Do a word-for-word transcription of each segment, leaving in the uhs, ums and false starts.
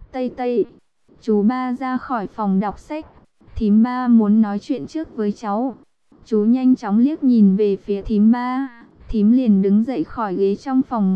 Tây Tây, chú ba ra khỏi phòng đọc sách. Thím ba muốn nói chuyện trước với cháu. Chú nhanh chóng liếc nhìn về phía thím ba. Thím liền đứng dậy khỏi ghế trong phòng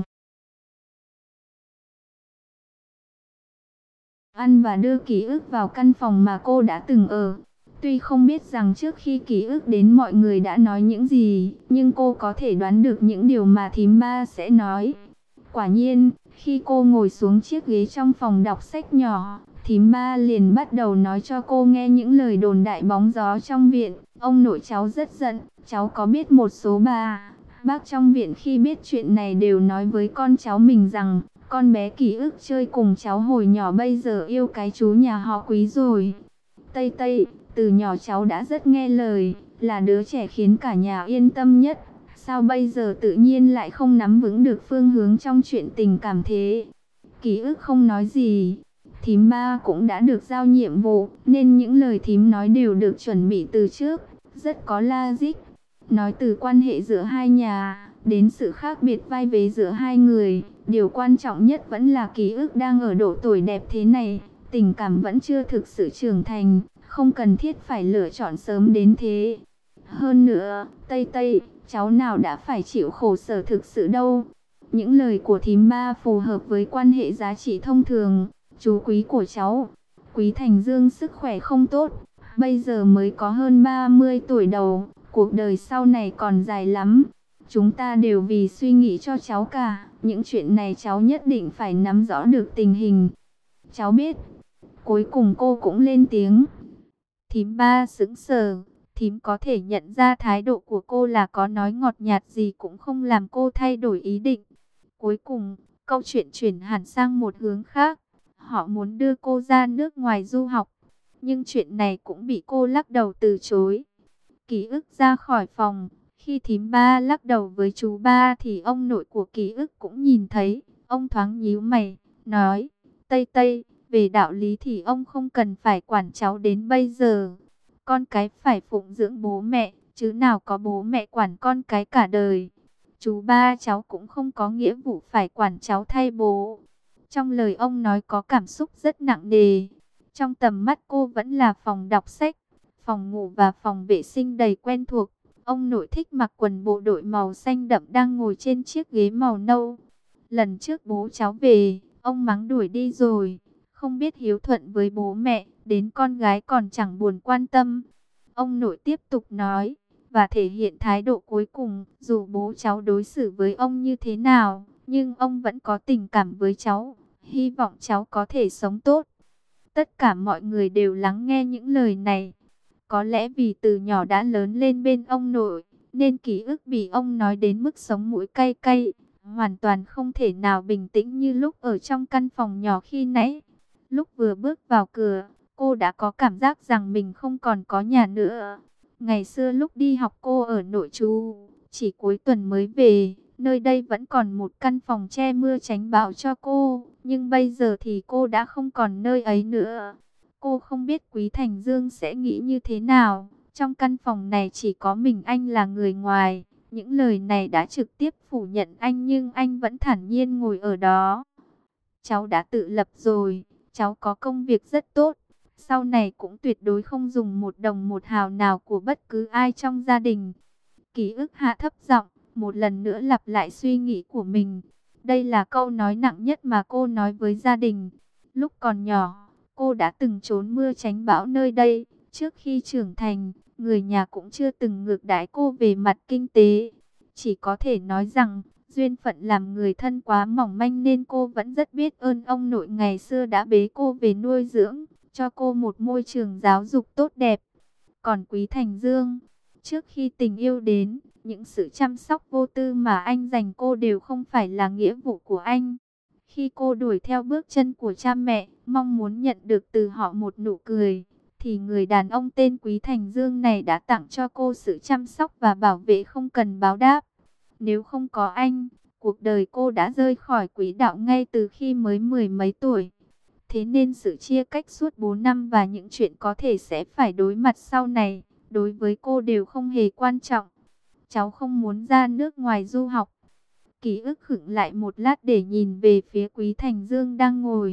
ăn và đưa ký ức vào căn phòng mà cô đã từng ở. Tuy không biết rằng trước khi ký ức đến mọi người đã nói những gì, nhưng cô có thể đoán được những điều mà thím ba sẽ nói. Quả nhiên, khi cô ngồi xuống chiếc ghế trong phòng đọc sách nhỏ, thím ba liền bắt đầu nói cho cô nghe những lời đồn đại bóng gió trong viện. Ông nội cháu rất giận, cháu có biết một số bà, bác trong viện khi biết chuyện này đều nói với con cháu mình rằng, con bé ký ức chơi cùng cháu hồi nhỏ bây giờ yêu cái chú nhà họ Quý rồi. Tây Tây, từ nhỏ cháu đã rất nghe lời, là đứa trẻ khiến cả nhà yên tâm nhất. Sao bây giờ tự nhiên lại không nắm vững được phương hướng trong chuyện tình cảm thế? Ký ức không nói gì. Thím ba cũng đã được giao nhiệm vụ, nên những lời thím nói đều được chuẩn bị từ trước, rất có logic. Nói từ quan hệ giữa hai nhà, đến sự khác biệt vai vế giữa hai người, điều quan trọng nhất vẫn là ký ức đang ở độ tuổi đẹp thế này, tình cảm vẫn chưa thực sự trưởng thành, không cần thiết phải lựa chọn sớm đến thế. Hơn nữa, Tây Tây, cháu nào đã phải chịu khổ sở thực sự đâu. Những lời của thím ba phù hợp với quan hệ giá trị thông thường. Chú Quý của cháu, Quý Thành Dương sức khỏe không tốt, bây giờ mới có hơn ba mươi tuổi đầu, cuộc đời sau này còn dài lắm. Chúng ta đều vì suy nghĩ cho cháu cả, những chuyện này cháu nhất định phải nắm rõ được tình hình. Cháu biết. Cuối cùng cô cũng lên tiếng. Thím ba sững sờ, thím có thể nhận ra thái độ của cô là có nói ngọt nhạt gì cũng không làm cô thay đổi ý định. Cuối cùng, câu chuyện chuyển hẳn sang một hướng khác. Họ muốn đưa cô ra nước ngoài du học, nhưng chuyện này cũng bị cô lắc đầu từ chối. Ký ức ra khỏi phòng, khi thím ba lắc đầu với chú ba thì ông nội của ký ức cũng nhìn thấy. Ông thoáng nhíu mày, nói, Tây Tây, về đạo lý thì ông không cần phải quản cháu đến bây giờ. Con cái phải phụng dưỡng bố mẹ, chứ nào có bố mẹ quản con cái cả đời. Chú ba cháu cũng không có nghĩa vụ phải quản cháu thay bố. Trong lời ông nói có cảm xúc rất nặng nề. Trong tầm mắt cô vẫn là phòng đọc sách, phòng ngủ và phòng vệ sinh đầy quen thuộc. Ông nội thích mặc quần bộ đội màu xanh đậm đang ngồi trên chiếc ghế màu nâu. Lần trước bố cháu về, ông mắng đuổi đi rồi. Không biết hiếu thuận với bố mẹ, đến con gái còn chẳng buồn quan tâm. Ông nội tiếp tục nói, và thể hiện thái độ cuối cùng, dù bố cháu đối xử với ông như thế nào, nhưng ông vẫn có tình cảm với cháu, hy vọng cháu có thể sống tốt. Tất cả mọi người đều lắng nghe những lời này. Có lẽ vì từ nhỏ đã lớn lên bên ông nội, nên ký ức bị ông nói đến mức sống mũi cay cay, hoàn toàn không thể nào bình tĩnh như lúc ở trong căn phòng nhỏ khi nãy. Lúc vừa bước vào cửa, cô đã có cảm giác rằng mình không còn có nhà nữa. Ngày xưa lúc đi học cô ở nội trú, chỉ cuối tuần mới về, nơi đây vẫn còn một căn phòng che mưa tránh bão cho cô, nhưng bây giờ thì cô đã không còn nơi ấy nữa. Cô không biết Quý Thành Dương sẽ nghĩ như thế nào, trong căn phòng này chỉ có mình anh là người ngoài. Những lời này đã trực tiếp phủ nhận anh nhưng anh vẫn thản nhiên ngồi ở đó. Cháu đã tự lập rồi, cháu có công việc rất tốt. Sau này cũng tuyệt đối không dùng một đồng một hào nào của bất cứ ai trong gia đình. Ký ức hạ thấp giọng, một lần nữa lặp lại suy nghĩ của mình. Đây là câu nói nặng nhất mà cô nói với gia đình. Lúc còn nhỏ, cô đã từng trốn mưa tránh bão nơi đây. Trước khi trưởng thành, người nhà cũng chưa từng ngược đãi cô về mặt kinh tế. Chỉ có thể nói rằng, duyên phận làm người thân quá mỏng manh nên cô vẫn rất biết ơn ông nội ngày xưa đã bế cô về nuôi dưỡng, cho cô một môi trường giáo dục tốt đẹp. Còn Quý Thành Dương, trước khi tình yêu đến, những sự chăm sóc vô tư mà anh dành cô đều không phải là nghĩa vụ của anh. Khi cô đuổi theo bước chân của cha mẹ, mong muốn nhận được từ họ một nụ cười, thì người đàn ông tên Quý Thành Dương này đã tặng cho cô sự chăm sóc và bảo vệ không cần báo đáp. Nếu không có anh, cuộc đời cô đã rơi khỏi quỹ đạo ngay từ khi mới mười mấy tuổi. Thế nên sự chia cách suốt bốn năm và những chuyện có thể sẽ phải đối mặt sau này, đối với cô đều không hề quan trọng. Cháu không muốn ra nước ngoài du học. Ký ức khựng lại một lát để nhìn về phía Quý Thành Dương đang ngồi.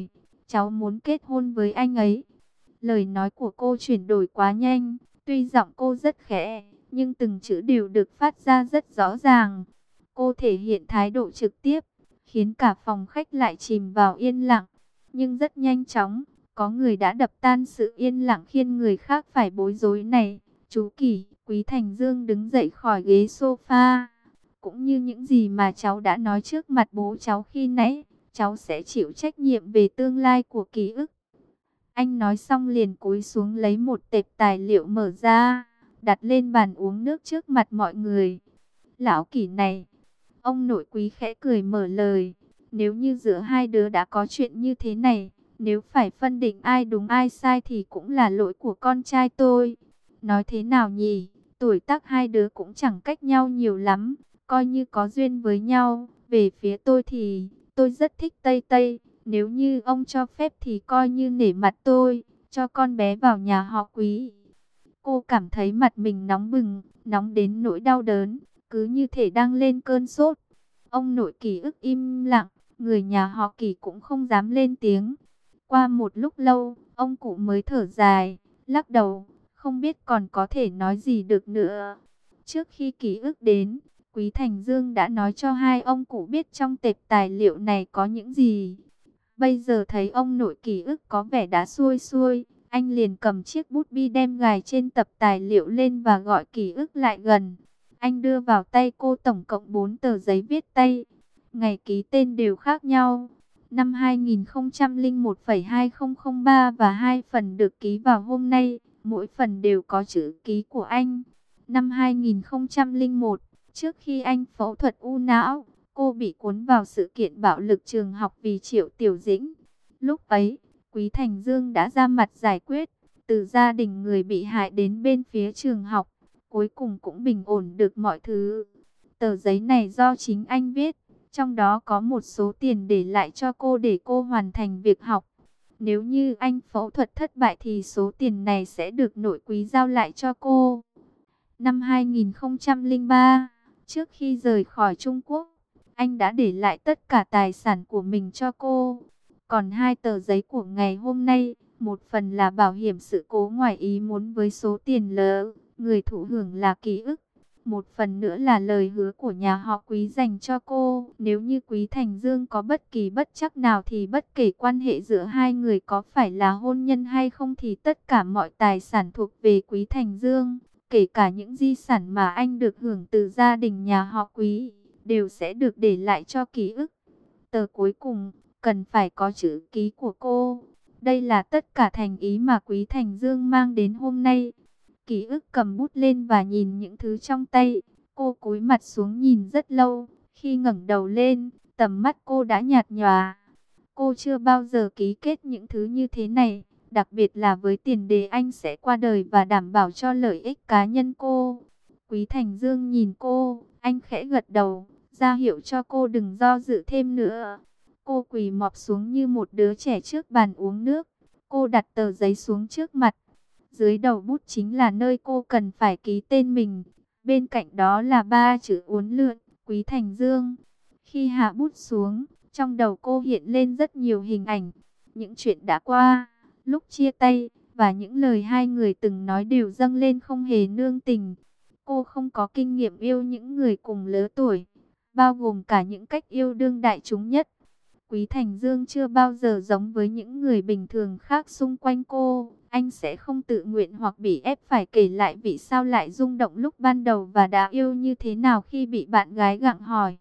cháu muốn kết hôn với anh ấy. Lời nói của cô chuyển đổi quá nhanh, tuy giọng cô rất khẽ, nhưng từng chữ đều được phát ra rất rõ ràng. Cô thể hiện thái độ trực tiếp, khiến cả phòng khách lại chìm vào yên lặng. Nhưng rất nhanh chóng, có người đã đập tan sự yên lặng khiến người khác phải bối rối này. Chú Kỳ, Quý Thành Dương đứng dậy khỏi ghế sofa. Cũng như những gì mà cháu đã nói trước mặt bố cháu khi nãy, cháu sẽ chịu trách nhiệm về tương lai của ký ức. Anh nói xong liền cúi xuống lấy một tệp tài liệu mở ra, đặt lên bàn uống nước trước mặt mọi người. Lão Kỷ này, ông nội Quý khẽ cười mở lời. Nếu như giữa hai đứa đã có chuyện như thế này, nếu phải phân định ai đúng ai sai thì cũng là lỗi của con trai tôi. Nói thế nào nhỉ, tuổi tác hai đứa cũng chẳng cách nhau nhiều lắm, coi như có duyên với nhau. Về phía tôi thì, tôi rất thích Tây Tây, nếu như ông cho phép thì coi như nể mặt tôi, cho con bé vào nhà họ Quý. Cô cảm thấy mặt mình nóng bừng, nóng đến nỗi đau đớn, cứ như thể đang lên cơn sốt. Ông nội Kỷ ức im lặng, người nhà họ Kỷ cũng không dám lên tiếng. Qua một lúc lâu, ông cụ mới thở dài, lắc đầu, không biết còn có thể nói gì được nữa. Trước khi Kỷ ức đến, Quý Thành Dương đã nói cho hai ông cụ biết trong tệp tài liệu này có những gì. Bây giờ thấy ông nội Kỷ ức có vẻ đã xuôi xuôi, anh liền cầm chiếc bút bi đem gài trên tập tài liệu lên và gọi Kỷ ức lại gần. Anh đưa vào tay cô tổng cộng bốn tờ giấy viết tay. Ngày ký tên đều khác nhau. Năm hai nghìn không trăm lẻ một phẩy hai không không ba và hai phần được ký vào hôm nay. Mỗi phần đều có chữ ký của anh. Năm hai nghìn không trăm lẻ một, trước khi anh phẫu thuật u não, cô bị cuốn vào sự kiện bạo lực trường học vì Triệu Tiểu Dĩnh. Lúc ấy, Quý Thành Dương đã ra mặt giải quyết. Từ gia đình người bị hại đến bên phía trường học, cuối cùng cũng bình ổn được mọi thứ. Tờ giấy này do chính anh viết, trong đó có một số tiền để lại cho cô để cô hoàn thành việc học. Nếu như anh phẫu thuật thất bại thì số tiền này sẽ được nội Quý giao lại cho cô. Năm hai nghìn không trăm lẻ ba, trước khi rời khỏi Trung Quốc, anh đã để lại tất cả tài sản của mình cho cô. Còn hai tờ giấy của ngày hôm nay, một phần là bảo hiểm sự cố ngoài ý muốn với số tiền lớn, người thụ hưởng là Ký ức. Một phần nữa là lời hứa của nhà họ Quý dành cho cô. Nếu như Quý Thành Dương có bất kỳ bất trắc nào thì bất kể quan hệ giữa hai người có phải là hôn nhân hay không thì tất cả mọi tài sản thuộc về Quý Thành Dương, kể cả những di sản mà anh được hưởng từ gia đình nhà họ Quý, đều sẽ được để lại cho Ký ức. Tờ cuối cùng cần phải có chữ ký của cô. Đây là tất cả thành ý mà Quý Thành Dương mang đến hôm nay. Ký ức cầm bút lên và nhìn những thứ trong tay. Cô cúi mặt xuống nhìn rất lâu. Khi ngẩng đầu lên, tầm mắt cô đã nhạt nhòa. Cô chưa bao giờ ký kết những thứ như thế này, đặc biệt là với tiền đề anh sẽ qua đời và đảm bảo cho lợi ích cá nhân cô. Quý Thành Dương nhìn cô, anh khẽ gật đầu, ra hiệu cho cô đừng do dự thêm nữa. Cô quỳ mọp xuống như một đứa trẻ trước bàn uống nước. Cô đặt tờ giấy xuống trước mặt. Dưới đầu bút chính là nơi cô cần phải ký tên mình. Bên cạnh đó là ba chữ uốn lượn, Quý Thành Dương. Khi hạ bút xuống, trong đầu cô hiện lên rất nhiều hình ảnh. Những chuyện đã qua, lúc chia tay, và những lời hai người từng nói đều dâng lên không hề nương tình. Cô không có kinh nghiệm yêu những người cùng lứa tuổi, bao gồm cả những cách yêu đương đại chúng nhất. Quý Thành Dương chưa bao giờ giống với những người bình thường khác xung quanh cô. Anh sẽ không tự nguyện hoặc bị ép phải kể lại vì sao lại rung động lúc ban đầu và đã yêu như thế nào khi bị bạn gái gặng hỏi.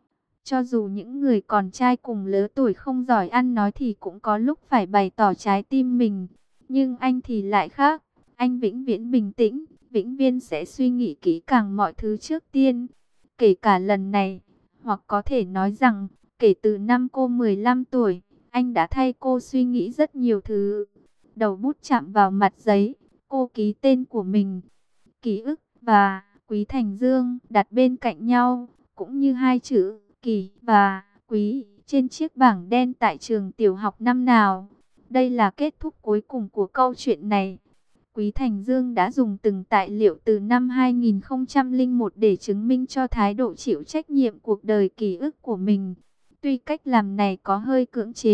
Cho dù những người con trai cùng lứa tuổi không giỏi ăn nói thì cũng có lúc phải bày tỏ trái tim mình. Nhưng anh thì lại khác. Anh vĩnh viễn bình tĩnh, vĩnh viễn sẽ suy nghĩ kỹ càng mọi thứ trước tiên. Kể cả lần này, hoặc có thể nói rằng, kể từ năm cô mười lăm tuổi, anh đã thay cô suy nghĩ rất nhiều thứ. Đầu bút chạm vào mặt giấy, cô ký tên của mình. Ký ức và Quý Thành Dương đặt bên cạnh nhau, cũng như hai chữ Kỳ và Quý trên chiếc bảng đen tại trường tiểu học năm nào. Đây là kết thúc cuối cùng của câu chuyện này. Quý Thành Dương đã dùng từng tài liệu từ năm hai nghìn không trăm lẻ một để chứng minh cho thái độ chịu trách nhiệm cuộc đời ký ức của mình. Tuy cách làm này có hơi cưỡng chế,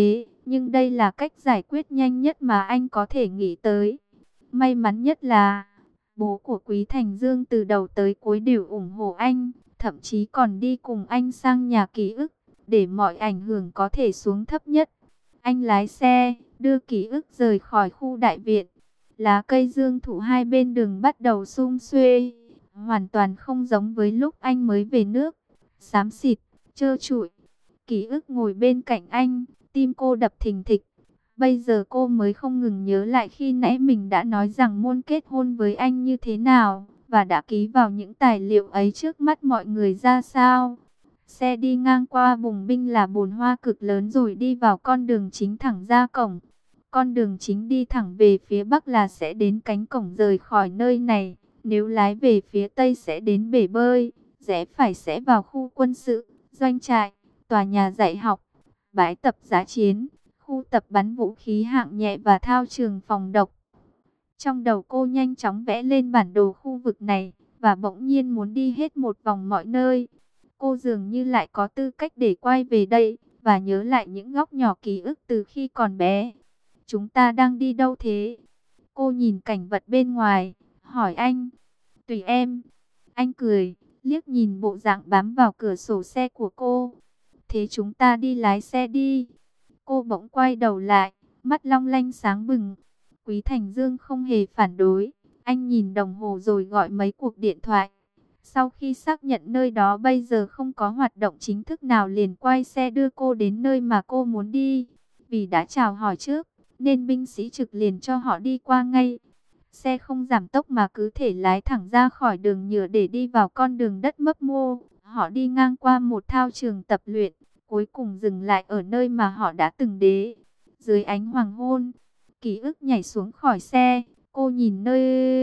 nhưng đây là cách giải quyết nhanh nhất mà anh có thể nghĩ tới. May mắn nhất là bố của Quý Thành Dương từ đầu tới cuối đều ủng hộ anh, thậm chí còn đi cùng anh sang nhà ký ức, để mọi ảnh hưởng có thể xuống thấp nhất. Anh lái xe, đưa ký ức rời khỏi khu đại viện. Lá cây dương thụ hai bên đường bắt đầu sum xuê, hoàn toàn không giống với lúc anh mới về nước. Xám xịt, trơ trụi. Ký ức ngồi bên cạnh anh, tim cô đập thình thịch. Bây giờ cô mới không ngừng nhớ lại khi nãy mình đã nói rằng muốn kết hôn với anh như thế nào, và đã ký vào những tài liệu ấy trước mắt mọi người ra sao. Xe đi ngang qua bùng binh là bồn hoa cực lớn rồi đi vào con đường chính thẳng ra cổng. Con đường chính đi thẳng về phía bắc là sẽ đến cánh cổng rời khỏi nơi này. Nếu lái về phía tây sẽ đến bể bơi, rẽ phải sẽ vào khu quân sự, doanh trại, tòa nhà dạy học, bãi tập giá chiến, khu tập bắn vũ khí hạng nhẹ và thao trường phòng độc. Trong đầu cô nhanh chóng vẽ lên bản đồ khu vực này, và bỗng nhiên muốn đi hết một vòng mọi nơi. Cô dường như lại có tư cách để quay về đây, và nhớ lại những góc nhỏ ký ức từ khi còn bé. Chúng ta đang đi đâu thế? Cô nhìn cảnh vật bên ngoài, hỏi anh. Tùy em. Anh cười, liếc nhìn bộ dạng bám vào cửa sổ xe của cô. Thế chúng ta đi lái xe đi. Cô bỗng quay đầu lại, mắt long lanh sáng bừng. Quý Thành Dương không hề phản đối. Anh nhìn đồng hồ rồi gọi mấy cuộc điện thoại. Sau khi xác nhận nơi đó bây giờ không có hoạt động chính thức nào, liền quay xe đưa cô đến nơi mà cô muốn đi. Vì đã chào hỏi trước, nên binh sĩ trực liền cho họ đi qua ngay. Xe không giảm tốc mà cứ thể lái thẳng ra khỏi đường nhựa để đi vào con đường đất mấp mô. Họ đi ngang qua một thao trường tập luyện, cuối cùng dừng lại ở nơi mà họ đã từng đến. Dưới ánh hoàng hôn, ký ức nhảy xuống khỏi xe. Cô nhìn nơi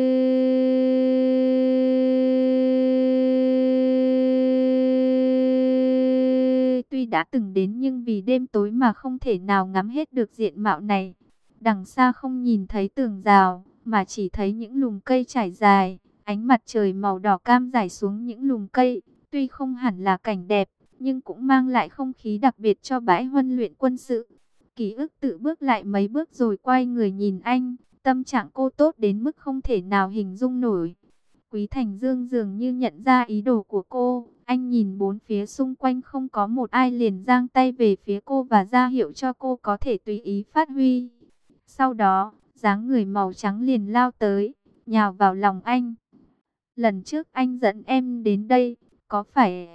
tuy đã từng đến nhưng vì đêm tối mà không thể nào ngắm hết được diện mạo này. Đằng xa không nhìn thấy tường rào, mà chỉ thấy những lùm cây trải dài, ánh mặt trời màu đỏ cam rải xuống những lùm cây. Tuy không hẳn là cảnh đẹp, nhưng cũng mang lại không khí đặc biệt cho bãi huấn luyện quân sự. Ký ức tự bước lại mấy bước rồi quay người nhìn anh. Tâm trạng cô tốt đến mức không thể nào hình dung nổi. Quý Thành Dương dường như nhận ra ý đồ của cô. Anh nhìn bốn phía xung quanh không có một ai, liền giang tay về phía cô và ra hiệu cho cô có thể tùy ý phát huy. Sau đó, dáng người màu trắng liền lao tới, nhào vào lòng anh. Lần trước anh dẫn em đến đây, có phải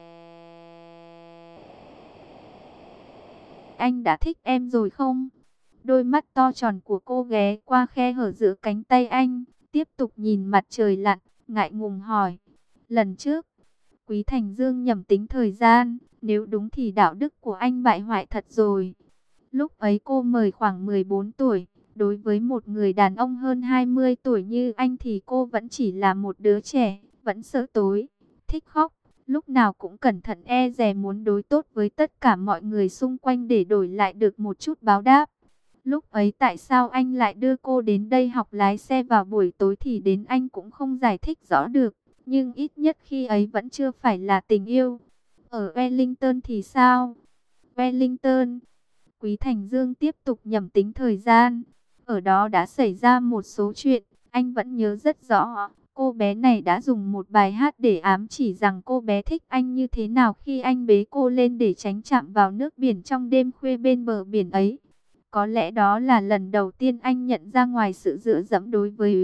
anh đã thích em rồi không? Đôi mắt to tròn của cô ghé qua khe hở giữa cánh tay anh, tiếp tục nhìn mặt trời lặn, ngại ngùng hỏi. Lần trước, Quý Thành Dương nhầm tính thời gian, nếu đúng thì đạo đức của anh bại hoại thật rồi. Lúc ấy cô mời khoảng mười bốn tuổi, đối với một người đàn ông hơn hai mươi tuổi như anh thì cô vẫn chỉ là một đứa trẻ, vẫn sợ tối, thích khóc. Lúc nào cũng cẩn thận e dè muốn đối tốt với tất cả mọi người xung quanh để đổi lại được một chút báo đáp. Lúc ấy tại sao anh lại đưa cô đến đây học lái xe vào buổi tối thì đến anh cũng không giải thích rõ được. Nhưng ít nhất khi ấy vẫn chưa phải là tình yêu. Ở Wellington thì sao? Wellington. Quý Thành Dương tiếp tục nhẩm tính thời gian. Ở đó đã xảy ra một số chuyện, anh vẫn nhớ rất rõ. Cô bé này đã dùng một bài hát để ám chỉ rằng cô bé thích anh như thế nào khi anh bế cô lên để tránh chạm vào nước biển trong đêm khuya bên bờ biển ấy. Có lẽ đó là lần đầu tiên anh nhận ra ngoài sự dựa dẫm đối với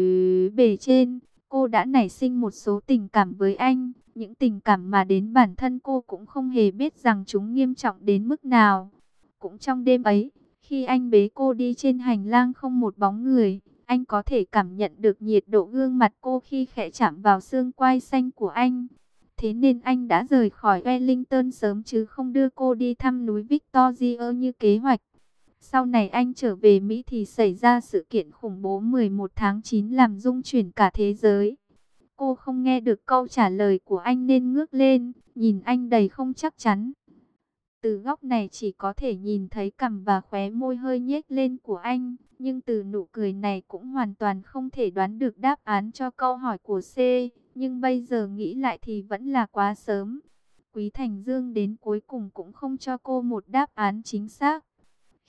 bề trên, cô đã nảy sinh một số tình cảm với anh. Những tình cảm mà đến bản thân cô cũng không hề biết rằng chúng nghiêm trọng đến mức nào. Cũng trong đêm ấy, khi anh bế cô đi trên hành lang không một bóng người, anh có thể cảm nhận được nhiệt độ gương mặt cô khi khẽ chạm vào xương quai xanh của anh. Thế nên anh đã rời khỏi Wellington sớm chứ không đưa cô đi thăm núi Victoria như kế hoạch. Sau này anh trở về Mỹ thì xảy ra sự kiện khủng bố mười một tháng chín làm rung chuyển cả thế giới. Cô không nghe được câu trả lời của anh nên ngước lên, nhìn anh đầy không chắc chắn. Từ góc này chỉ có thể nhìn thấy cằm và khóe môi hơi nhếch lên của anh, nhưng từ nụ cười này cũng hoàn toàn không thể đoán được đáp án cho câu hỏi của C. Nhưng bây giờ nghĩ lại thì vẫn là quá sớm. Quý Thành Dương đến cuối cùng cũng không cho cô một đáp án chính xác.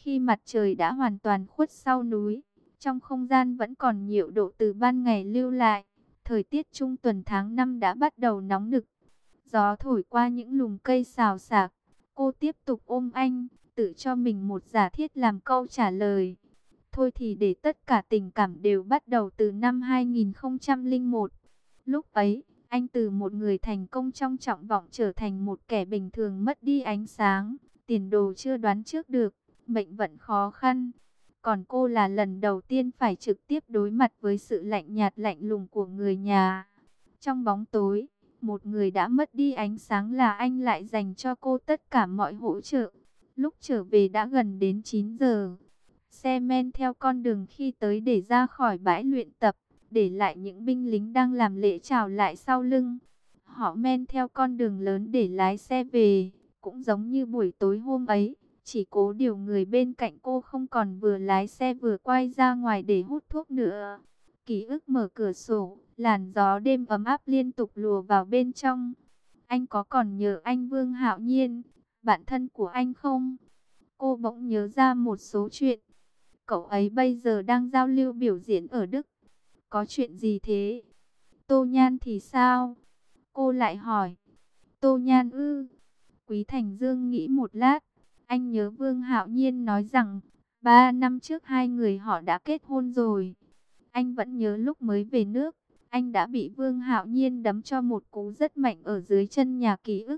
Khi mặt trời đã hoàn toàn khuất sau núi, trong không gian vẫn còn nhiệt độ từ ban ngày lưu lại. Thời tiết trung tuần tháng năm đã bắt đầu nóng nực. Gió thổi qua những lùm cây xào xạc. Cô tiếp tục ôm anh, tự cho mình một giả thiết làm câu trả lời. Thôi thì để tất cả tình cảm đều bắt đầu từ năm hai nghìn không trăm lẻ một. Lúc ấy, anh từ một người thành công trong trọng vọng trở thành một kẻ bình thường mất đi ánh sáng. Tiền đồ chưa đoán trước được, mệnh vận khó khăn. Còn cô là lần đầu tiên phải trực tiếp đối mặt với sự lạnh nhạt lạnh lùng của người nhà. Trong bóng tối, một người đã mất đi ánh sáng là anh lại dành cho cô tất cả mọi hỗ trợ. Lúc trở về đã gần đến chín giờ. Xe men theo con đường khi tới để ra khỏi bãi luyện tập, để lại những binh lính đang làm lễ chào lại sau lưng. Họ men theo con đường lớn để lái xe về, cũng giống như buổi tối hôm ấy. Chỉ cố điều người bên cạnh cô không còn vừa lái xe vừa quay ra ngoài để hút thuốc nữa. Ký ức mở cửa sổ, làn gió đêm ấm áp liên tục lùa vào bên trong. Anh có còn nhớ anh Vương Hạo Nhiên, bạn thân của anh không? Cô bỗng nhớ ra một số chuyện. Cậu ấy bây giờ đang giao lưu biểu diễn ở Đức. Có chuyện gì thế? Tô Nhan thì sao? Cô lại hỏi. Tô Nhan ư? Quý Thành Dương nghĩ một lát. Anh nhớ Vương Hạo Nhiên nói rằng, ba năm trước hai người họ đã kết hôn rồi. Anh vẫn nhớ lúc mới về nước, anh đã bị Vương Hạo Nhiên đấm cho một cú rất mạnh ở dưới chân nhà ký ức.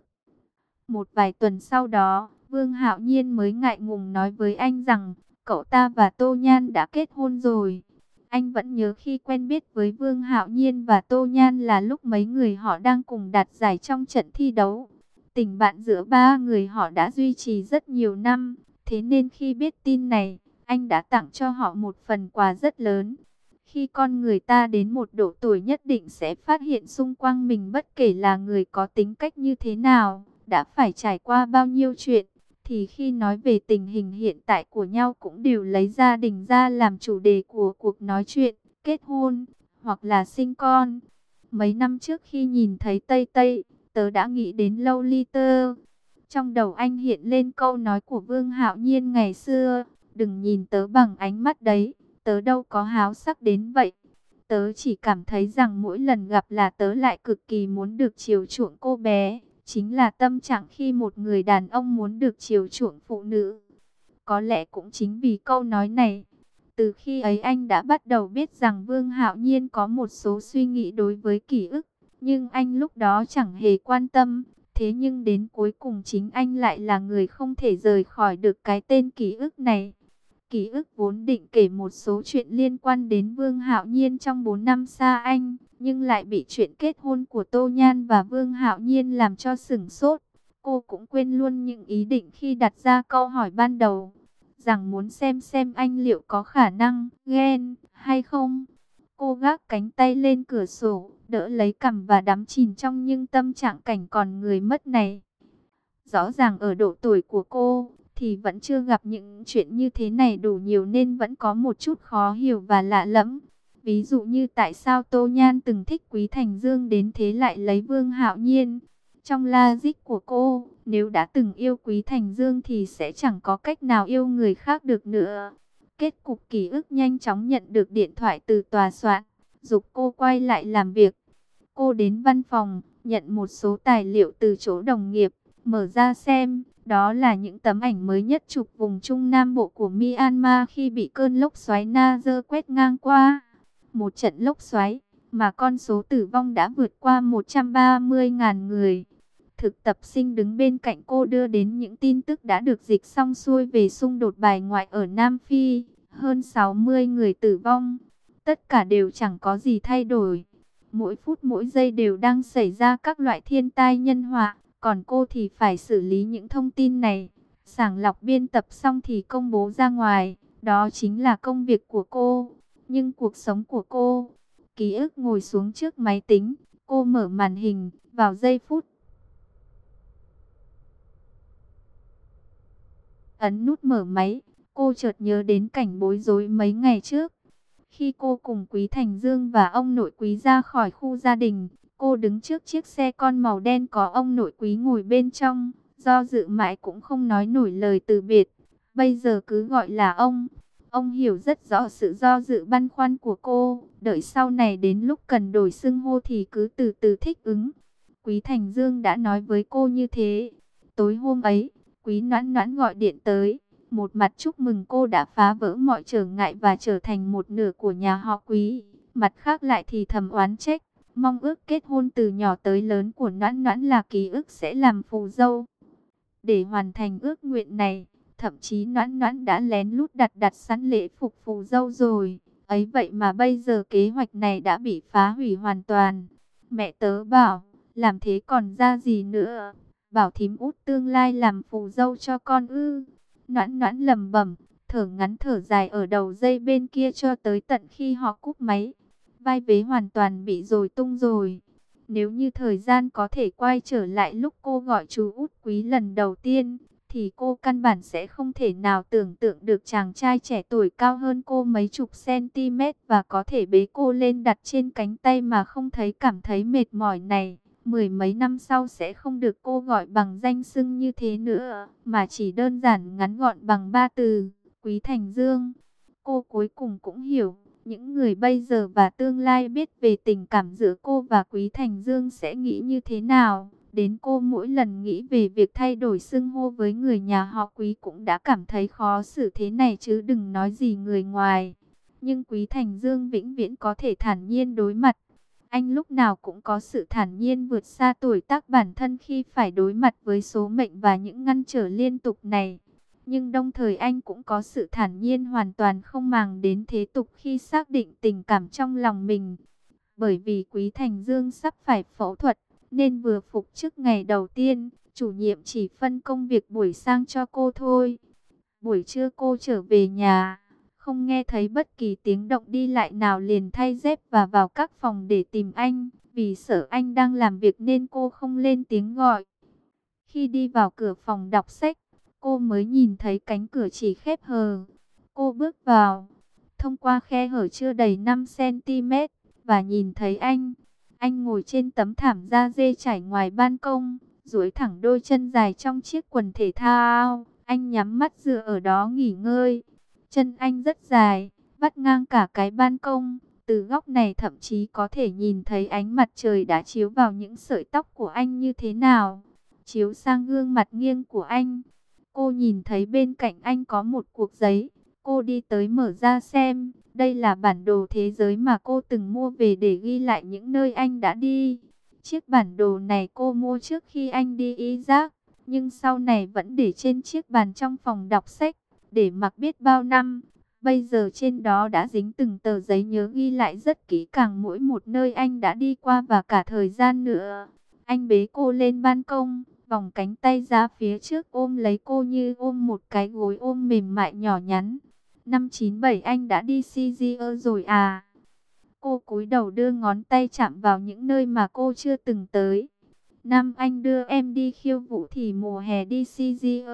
Một vài tuần sau đó, Vương Hạo Nhiên mới ngại ngùng nói với anh rằng, cậu ta và Tô Nhan đã kết hôn rồi. Anh vẫn nhớ khi quen biết với Vương Hạo Nhiên và Tô Nhan là lúc mấy người họ đang cùng đạt giải trong trận thi đấu. Tình bạn giữa ba người họ đã duy trì rất nhiều năm, thế nên khi biết tin này, anh đã tặng cho họ một phần quà rất lớn. Khi con người ta đến một độ tuổi nhất định sẽ phát hiện xung quanh mình bất kể là người có tính cách như thế nào, đã phải trải qua bao nhiêu chuyện, thì khi nói về tình hình hiện tại của nhau cũng đều lấy gia đình ra làm chủ đề của cuộc nói chuyện, kết hôn, hoặc là sinh con. Mấy năm trước khi nhìn thấy Tây Tây, tớ đã nghĩ đến Lolita. Trong đầu anh hiện lên câu nói của Vương Hạo Nhiên ngày xưa, đừng nhìn tớ bằng ánh mắt đấy, tớ đâu có háo sắc đến vậy. Tớ chỉ cảm thấy rằng mỗi lần gặp là tớ lại cực kỳ muốn được chiều chuộng cô bé. Chính là tâm trạng khi một người đàn ông muốn được chiều chuộng phụ nữ. Có lẽ cũng chính vì câu nói này, từ khi ấy anh đã bắt đầu biết rằng Vương Hạo Nhiên có một số suy nghĩ đối với ký ức. Nhưng anh lúc đó chẳng hề quan tâm. Thế nhưng đến cuối cùng chính anh lại là người không thể rời khỏi được cái tên ký ức này. Ký ức vốn định kể một số chuyện liên quan đến Vương Hạo Nhiên trong bốn năm xa anh, nhưng lại bị chuyện kết hôn của Tô Nhan và Vương Hạo Nhiên làm cho sửng sốt. Cô cũng quên luôn những ý định khi đặt ra câu hỏi ban đầu, rằng muốn xem xem anh liệu có khả năng ghen hay không. Cô gác cánh tay lên cửa sổ, đỡ lấy cằm và đắm chìm trong những tâm trạng cảnh còn người mất này. Rõ ràng ở độ tuổi của cô thì vẫn chưa gặp những chuyện như thế này đủ nhiều nên vẫn có một chút khó hiểu và lạ lẫm. Ví dụ như tại sao Tô Nhan từng thích Quý Thành Dương đến thế lại lấy Vương Hạo Nhiên. Trong logic của cô, nếu đã từng yêu Quý Thành Dương thì sẽ chẳng có cách nào yêu người khác được nữa. Kết cục ký ức nhanh chóng nhận được điện thoại từ tòa soạn, giục cô quay lại làm việc. Cô đến văn phòng, nhận một số tài liệu từ chỗ đồng nghiệp, mở ra xem. Đó là những tấm ảnh mới nhất chụp vùng Trung Nam Bộ của Myanmar khi bị cơn lốc xoáy Nazer quét ngang qua. Một trận lốc xoáy mà con số tử vong đã vượt qua một trăm ba mươi nghìn người. Thực tập sinh đứng bên cạnh cô đưa đến những tin tức đã được dịch xong xuôi về xung đột bài ngoại ở Nam Phi. Hơn sáu mươi người tử vong. Tất cả đều chẳng có gì thay đổi. Mỗi phút mỗi giây đều đang xảy ra các loại thiên tai nhân họa. Còn cô thì phải xử lý những thông tin này. Sàng lọc biên tập xong thì công bố ra ngoài. Đó chính là công việc của cô. Nhưng cuộc sống của cô, ký ức ngồi xuống trước máy tính. Cô mở màn hình. Vào giây phút ấn nút mở máy, cô chợt nhớ đến cảnh bối rối mấy ngày trước. Khi cô cùng Quý Thành Dương và ông nội Quý ra khỏi khu gia đình, cô đứng trước chiếc xe con màu đen có ông nội Quý ngồi bên trong, do dự mãi cũng không nói nổi lời từ biệt. bây giờ cứ gọi là ông. Ông hiểu rất rõ sự do dự băn khoăn của cô, đợi sau này đến lúc cần đổi xưng hô thì cứ từ từ thích ứng. Quý Thành Dương đã nói với cô như thế. Tối hôm ấy, Quý Noãn Noãn gọi điện tới, một mặt chúc mừng cô đã phá vỡ mọi trở ngại và trở thành một nửa của nhà họ Quý, mặt khác lại thì thầm oán trách, mong ước kết hôn từ nhỏ tới lớn của Noãn Noãn là ký ức sẽ làm phù dâu. Để hoàn thành ước nguyện này, thậm chí Noãn Noãn đã lén lút đặt đặt sẵn lễ phục phù dâu rồi. Ấy vậy mà bây giờ kế hoạch này đã bị phá hủy hoàn toàn. Mẹ tớ bảo, làm thế còn ra gì nữa. Bảo thím út tương lai làm phù dâu cho con ư. Noãn Noãn lẩm bẩm, thở ngắn thở dài ở đầu dây bên kia cho tới tận khi họ cúp máy. Vai vế hoàn toàn bị dồi tung rồi. Nếu như thời gian có thể quay trở lại lúc cô gọi chú út Quý lần đầu tiên, thì cô căn bản sẽ không thể nào tưởng tượng được chàng trai trẻ tuổi cao hơn cô mấy chục cm và có thể bế cô lên đặt trên cánh tay mà không thấy cảm thấy mệt mỏi này. Mười mấy năm sau sẽ không được cô gọi bằng danh xưng như thế nữa, mà chỉ đơn giản ngắn gọn bằng ba từ, Quý Thành Dương. Cô cuối cùng cũng hiểu, những người bây giờ và tương lai biết về tình cảm giữa cô và Quý Thành Dương sẽ nghĩ như thế nào. Đến cô mỗi lần nghĩ về việc thay đổi xưng hô với người nhà họ Quý cũng đã cảm thấy khó xử thế này chứ đừng nói gì người ngoài. Nhưng Quý Thành Dương vĩnh viễn có thể thản nhiên đối mặt. Anh lúc nào cũng có sự thản nhiên vượt xa tuổi tác bản thân khi phải đối mặt với số mệnh và những ngăn trở liên tục này. Nhưng đồng thời anh cũng có sự thản nhiên hoàn toàn không màng đến thế tục khi xác định tình cảm trong lòng mình. Bởi vì Quý Thành Dương sắp phải phẫu thuật, nên vừa phục chức ngày đầu tiên, chủ nhiệm chỉ phân công việc buổi sang cho cô thôi. Buổi trưa cô trở về nhà, không nghe thấy bất kỳ tiếng động đi lại nào liền thay dép và vào các phòng để tìm anh. Vì sợ anh đang làm việc nên cô không lên tiếng gọi. Khi đi vào cửa phòng đọc sách, cô mới nhìn thấy cánh cửa chỉ khép hờ. Cô bước vào, thông qua khe hở chưa đầy năm xăng-ti-mét, và nhìn thấy anh. Anh ngồi trên tấm thảm da dê trải ngoài ban công, duỗi thẳng đôi chân dài trong chiếc quần thể thao. Anh nhắm mắt dựa ở đó nghỉ ngơi. Chân anh rất dài, vắt ngang cả cái ban công. Từ góc này thậm chí có thể nhìn thấy ánh mặt trời đã chiếu vào những sợi tóc của anh như thế nào. Chiếu sang gương mặt nghiêng của anh. Cô nhìn thấy bên cạnh anh có một cuộc giấy. Cô đi tới mở ra xem. Đây là bản đồ thế giới mà cô từng mua về để ghi lại những nơi anh đã đi. Chiếc bản đồ này cô mua trước khi anh đi Iraq, nhưng sau này vẫn để trên chiếc bàn trong phòng đọc sách, để mặc biết bao năm. Bây giờ trên đó đã dính từng tờ giấy nhớ ghi lại rất kỹ càng mỗi một nơi anh đã đi qua và cả thời gian nữa. Anh bế cô lên ban công, vòng cánh tay ra phía trước ôm lấy cô như ôm một cái gối ôm mềm mại nhỏ nhắn. Năm chín bảy anh đã đi Syria rồi à? Cô cúi đầu đưa ngón tay chạm vào những nơi mà cô chưa từng tới. Năm anh đưa em đi khiêu vũ thì mùa hè đi Syria.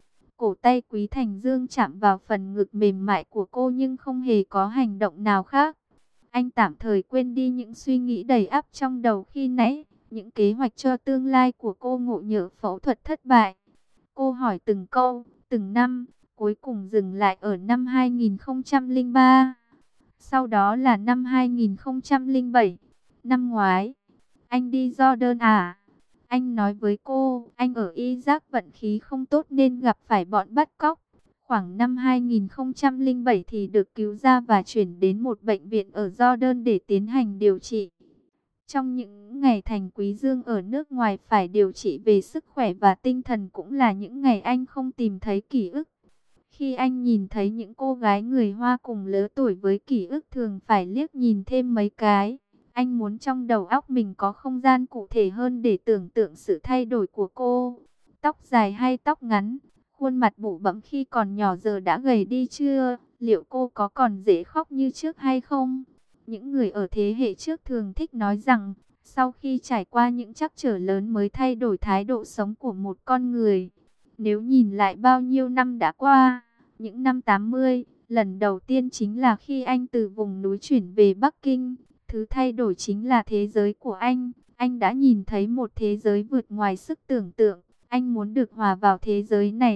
Cổ tay Quý Thành Dương chạm vào phần ngực mềm mại của cô nhưng không hề có hành động nào khác. Anh tạm thời quên đi những suy nghĩ đầy ắp trong đầu khi nãy, những kế hoạch cho tương lai của cô ngộ nhỡ phẫu thuật thất bại. Cô hỏi từng câu, từng năm, cuối cùng dừng lại ở năm hai nghìn không trăm lẻ ba. Sau đó là năm hai nghìn không trăm lẻ bảy, năm ngoái. Anh đi Jordan à? Anh nói với cô, anh ở Iraq vận khí không tốt nên gặp phải bọn bắt cóc. Khoảng năm hai nghìn không trăm lẻ bảy thì được cứu ra và chuyển đến một bệnh viện ở Jordan để tiến hành điều trị. Trong những ngày Thành Quý Dương ở nước ngoài phải điều trị về sức khỏe và tinh thần cũng là những ngày anh không tìm thấy ký ức. Khi anh nhìn thấy những cô gái người Hoa cùng lứa tuổi với ký ức thường phải liếc nhìn thêm mấy cái. Anh muốn trong đầu óc mình có không gian cụ thể hơn để tưởng tượng sự thay đổi của cô. Tóc dài hay tóc ngắn, khuôn mặt bụ bẫm khi còn nhỏ giờ đã gầy đi chưa? Liệu cô có còn dễ khóc như trước hay không? Những người ở thế hệ trước thường thích nói rằng, sau khi trải qua những trắc trở lớn mới thay đổi thái độ sống của một con người. Nếu nhìn lại bao nhiêu năm đã qua, những năm tám mươi, lần đầu tiên chính là khi anh từ vùng núi chuyển về Bắc Kinh. Thứ thay đổi chính là thế giới của anh. Anh đã nhìn thấy một thế giới vượt ngoài sức tưởng tượng. Anh muốn được hòa vào thế giới này.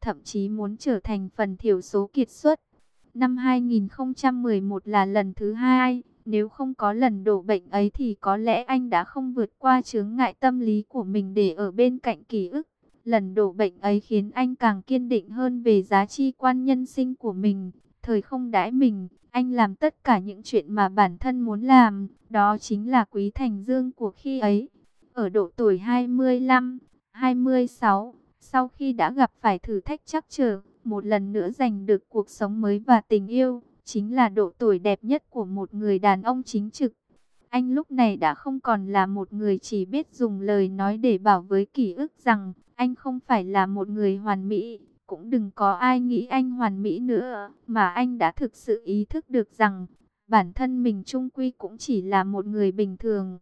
thậm chí muốn trở thành phần thiểu số kiệt xuất. Năm hai nghìn không trăm mười một là lần thứ hai, nếu không có lần đổ bệnh ấy thì có lẽ anh đã không vượt qua chướng ngại tâm lý của mình để ở bên cạnh ký ức. Lần đổ bệnh ấy khiến anh càng kiên định hơn về giá trị quan nhân sinh của mình. Thời không đãi mình, anh làm tất cả những chuyện mà bản thân muốn làm, đó chính là Quý Thành Dương của khi ấy. Ở độ tuổi hai mươi lăm, hai mươi sáu, sau khi đã gặp phải thử thách trắc trở, một lần nữa giành được cuộc sống mới và tình yêu, chính là độ tuổi đẹp nhất của một người đàn ông chính trực. Anh lúc này đã không còn là một người chỉ biết dùng lời nói để bảo với ký ức rằng anh không phải là một người hoàn mỹ, cũng đừng có ai nghĩ anh hoàn mỹ nữa, mà anh đã thực sự ý thức được rằng bản thân mình chung quy cũng chỉ là một người bình thường.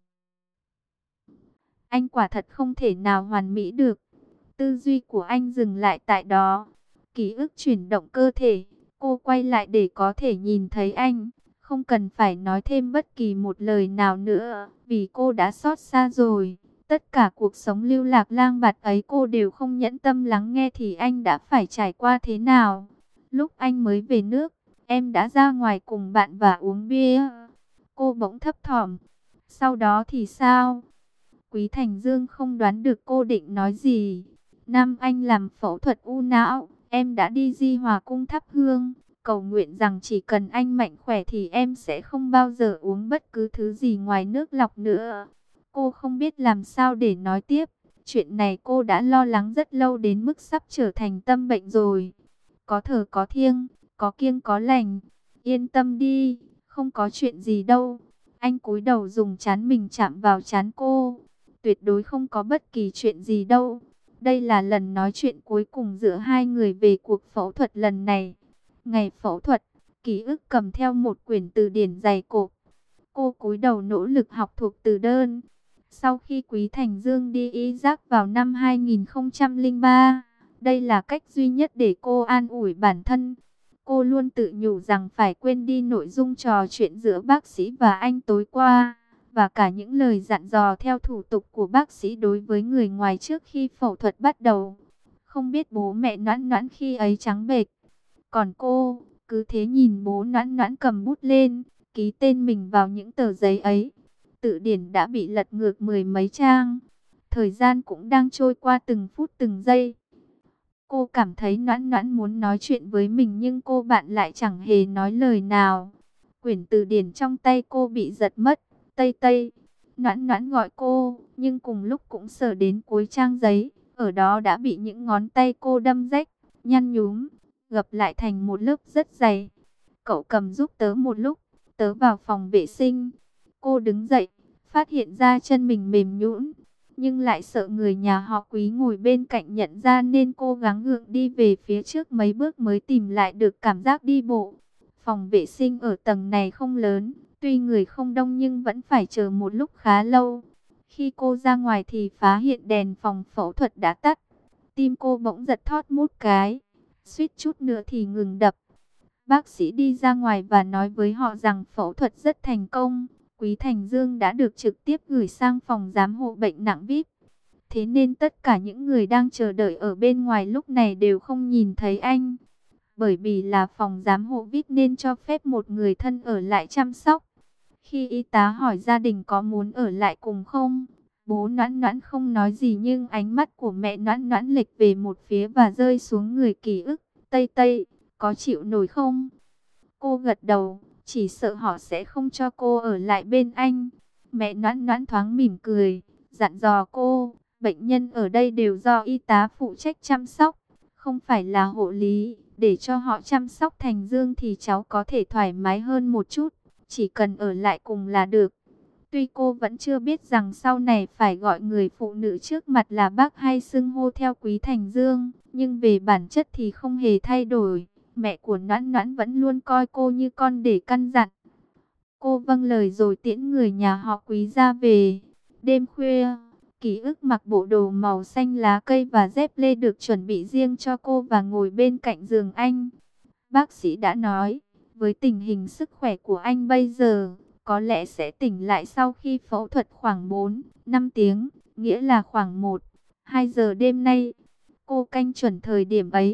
Anh quả thật không thể nào hoàn mỹ được. Tư duy của anh dừng lại tại đó. Ký ức chuyển động cơ thể. Cô quay lại để có thể nhìn thấy anh. Không cần phải nói thêm bất kỳ một lời nào nữa. Vì cô đã xót xa rồi. Tất cả cuộc sống lưu lạc lang bạt ấy cô đều không nhẫn tâm lắng nghe thì anh đã phải trải qua thế nào. Lúc anh mới về nước, em đã ra ngoài cùng bạn và uống bia. Cô bỗng thấp thỏm. Sau đó thì sao? Quý Thành Dương không đoán được cô định nói gì. Nam Anh làm phẫu thuật u não, em đã đi Di Hòa cung thắp hương, cầu nguyện rằng chỉ cần anh mạnh khỏe thì em sẽ không bao giờ uống bất cứ thứ gì ngoài nước lọc nữa. Cô không biết làm sao để nói tiếp. Chuyện này cô đã lo lắng rất lâu đến mức sắp trở thành tâm bệnh rồi. Có thở có thiêng, có kiêng có lành. Yên tâm đi, không có chuyện gì đâu. Anh cúi đầu dùng trán mình chạm vào trán cô. Tuyệt đối không có bất kỳ chuyện gì đâu. Đây là lần nói chuyện cuối cùng giữa hai người về cuộc phẫu thuật lần này. Ngày phẫu thuật, ký ức cầm theo một quyển từ điển dày cộp. Cô cúi đầu nỗ lực học thuộc từ đơn. Sau khi Quý Thành Dương đi Iraq vào năm hai nghìn không trăm lẻ ba, đây là cách duy nhất để cô an ủi bản thân. Cô luôn tự nhủ rằng phải quên đi nội dung trò chuyện giữa bác sĩ và anh tối qua, và cả những lời dặn dò theo thủ tục của bác sĩ đối với người ngoài trước khi phẫu thuật bắt đầu. Không biết bố mẹ Noãn Noãn khi ấy trắng bệch, còn cô cứ thế nhìn bố Noãn Noãn cầm bút lên, ký tên mình vào những tờ giấy ấy. Tự điển đã bị lật ngược mười mấy trang. Thời gian cũng đang trôi qua từng phút từng giây. Cô cảm thấy Noãn Noãn muốn nói chuyện với mình nhưng cô bạn lại chẳng hề nói lời nào. Quyển từ điển trong tay cô bị giật mất. Tây Tây, Noãn Noãn gọi cô, nhưng cùng lúc cũng sờ đến cuối trang giấy. Ở đó đã bị những ngón tay cô đâm rách, nhăn nhúm, gập lại thành một lớp rất dày. Cậu cầm giúp tớ một lúc, tớ vào phòng vệ sinh. Cô đứng dậy, phát hiện ra chân mình mềm nhũn, nhưng lại sợ người nhà họ Quý ngồi bên cạnh nhận ra nên cô gắng gượng đi về phía trước mấy bước mới tìm lại được cảm giác đi bộ. Phòng vệ sinh ở tầng này không lớn, tuy người không đông nhưng vẫn phải chờ một lúc khá lâu. Khi cô ra ngoài thì phát hiện đèn phòng phẫu thuật đã tắt. Tim cô bỗng giật thót một cái, suýt chút nữa thì ngừng đập. Bác sĩ đi ra ngoài và nói với họ rằng phẫu thuật rất thành công. Quý Thành Dương đã được trực tiếp gửi sang phòng giám hộ bệnh nặng vi ai pi. Thế nên tất cả những người đang chờ đợi ở bên ngoài lúc này đều không nhìn thấy anh. Bởi vì là phòng giám hộ vi ai pi nên cho phép một người thân ở lại chăm sóc. Khi y tá hỏi gia đình có muốn ở lại cùng không, bố Noãn Noãn không nói gì nhưng ánh mắt của mẹ Noãn Noãn lệch về một phía và rơi xuống người ký ức. Tây Tây, có chịu nổi không? Cô gật đầu, chỉ sợ họ sẽ không cho cô ở lại bên anh. Mẹ Noãn Noãn thoáng mỉm cười, dặn dò cô, bệnh nhân ở đây đều do y tá phụ trách chăm sóc, không phải là hộ lý. Để cho họ chăm sóc Thành Dương thì cháu có thể thoải mái hơn một chút, chỉ cần ở lại cùng là được. Tuy cô vẫn chưa biết rằng sau này phải gọi người phụ nữ trước mặt là bác hay xưng hô theo Quý Thành Dương, nhưng về bản chất thì không hề thay đổi. Mẹ của Noãn Noãn vẫn luôn coi cô như con để căn dặn. Cô vâng lời rồi tiễn người nhà họ Quý ra về. Đêm khuya, ký ức mặc bộ đồ màu xanh lá cây và dép lê được chuẩn bị riêng cho cô và ngồi bên cạnh giường anh. Bác sĩ đã nói, với tình hình sức khỏe của anh bây giờ, có lẽ sẽ tỉnh lại sau khi phẫu thuật khoảng bốn năm tiếng, nghĩa là khoảng một hai giờ đêm nay. Cô canh chuẩn thời điểm ấy,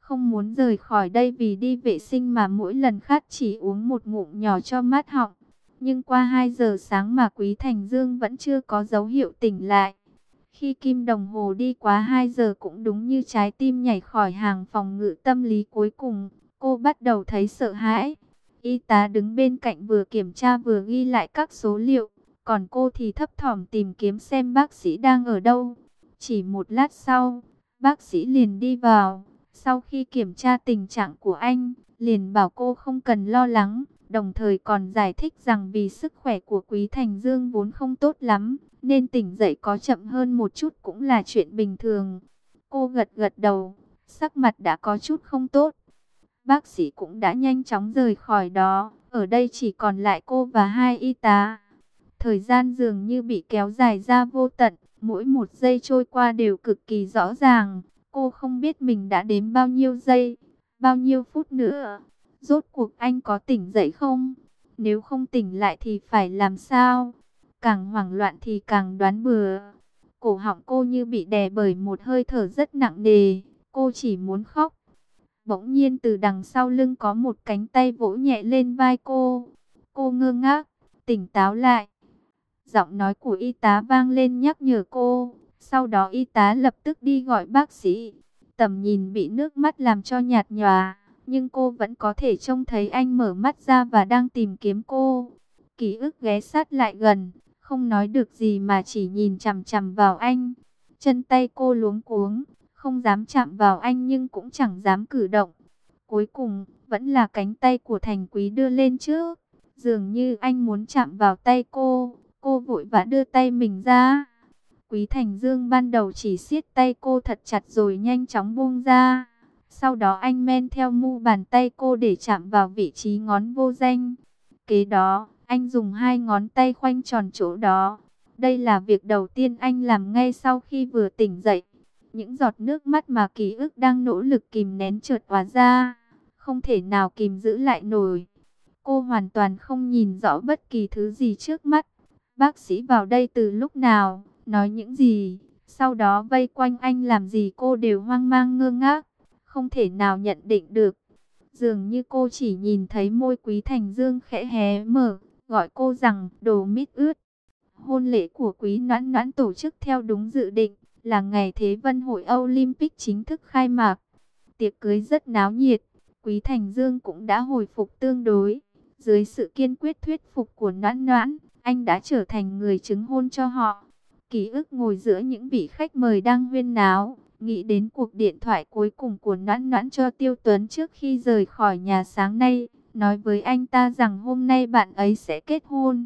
không muốn rời khỏi đây vì đi vệ sinh mà mỗi lần khát chỉ uống một ngụm nhỏ cho mát họng. Nhưng qua hai giờ sáng mà Quý Thành Dương vẫn chưa có dấu hiệu tỉnh lại. Khi kim đồng hồ đi quá hai giờ cũng đúng như trái tim nhảy khỏi hàng phòng ngự tâm lý cuối cùng, cô bắt đầu thấy sợ hãi. Y tá đứng bên cạnh vừa kiểm tra vừa ghi lại các số liệu, còn cô thì thấp thỏm tìm kiếm xem bác sĩ đang ở đâu. Chỉ một lát sau, bác sĩ liền đi vào. Sau khi kiểm tra tình trạng của anh, liền bảo cô không cần lo lắng, đồng thời còn giải thích rằng vì sức khỏe của Quý Thành Dương vốn không tốt lắm, nên tỉnh dậy có chậm hơn một chút cũng là chuyện bình thường. Cô gật gật đầu, sắc mặt đã có chút không tốt. Bác sĩ cũng đã nhanh chóng rời khỏi đó, ở đây chỉ còn lại cô và hai y tá. Thời gian dường như bị kéo dài ra vô tận, mỗi một giây trôi qua đều cực kỳ rõ ràng. Cô không biết mình đã đếm bao nhiêu giây, bao nhiêu phút nữa. Rốt cuộc anh có tỉnh dậy không? Nếu không tỉnh lại thì phải làm sao? Càng hoảng loạn thì càng đoán bừa. Cổ họng cô như bị đè bởi một hơi thở rất nặng nề. Cô chỉ muốn khóc. Bỗng nhiên từ đằng sau lưng có một cánh tay vỗ nhẹ lên vai cô. Cô ngơ ngác, tỉnh táo lại. Giọng nói của y tá vang lên nhắc nhở cô. Sau đó y tá lập tức đi gọi bác sĩ. Tầm nhìn bị nước mắt làm cho nhạt nhòa, nhưng cô vẫn có thể trông thấy anh mở mắt ra và đang tìm kiếm cô. Ký ức ghé sát lại gần, không nói được gì mà chỉ nhìn chằm chằm vào anh. Chân tay cô luống cuống, không dám chạm vào anh nhưng cũng chẳng dám cử động. Cuối cùng, vẫn là cánh tay của Thành Quý đưa lên trước. Dường như anh muốn chạm vào tay cô, cô vội vã đưa tay mình ra. Quý Thành Dương ban đầu chỉ siết tay cô thật chặt rồi nhanh chóng buông ra. Sau đó anh men theo mu bàn tay cô để chạm vào vị trí ngón vô danh. Kế đó, anh dùng hai ngón tay khoanh tròn chỗ đó. Đây là việc đầu tiên anh làm ngay sau khi vừa tỉnh dậy. Những giọt nước mắt mà ký ức đang nỗ lực kìm nén chợt òa ra, không thể nào kìm giữ lại nổi. Cô hoàn toàn không nhìn rõ bất kỳ thứ gì trước mắt. Bác sĩ vào đây từ lúc nào, nói những gì, sau đó vây quanh anh làm gì cô đều hoang mang ngơ ngác, không thể nào nhận định được. Dường như cô chỉ nhìn thấy môi Quý Thành Dương khẽ hé mở, gọi cô rằng đồ mít ướt. Hôn lễ của Quý Noãn Noãn tổ chức theo đúng dự định, là ngày Thế vận hội Olympic chính thức khai mạc. Tiệc cưới rất náo nhiệt, Quý Thành Dương cũng đã hồi phục tương đối. Dưới sự kiên quyết thuyết phục của Noãn Noãn, anh đã trở thành người chứng hôn cho họ. Ký ức ngồi giữa những vị khách mời đang huyên náo, nghĩ đến cuộc điện thoại cuối cùng của Noãn Noãn cho Tiêu Tuấn trước khi rời khỏi nhà sáng nay, nói với anh ta rằng hôm nay bạn ấy sẽ kết hôn.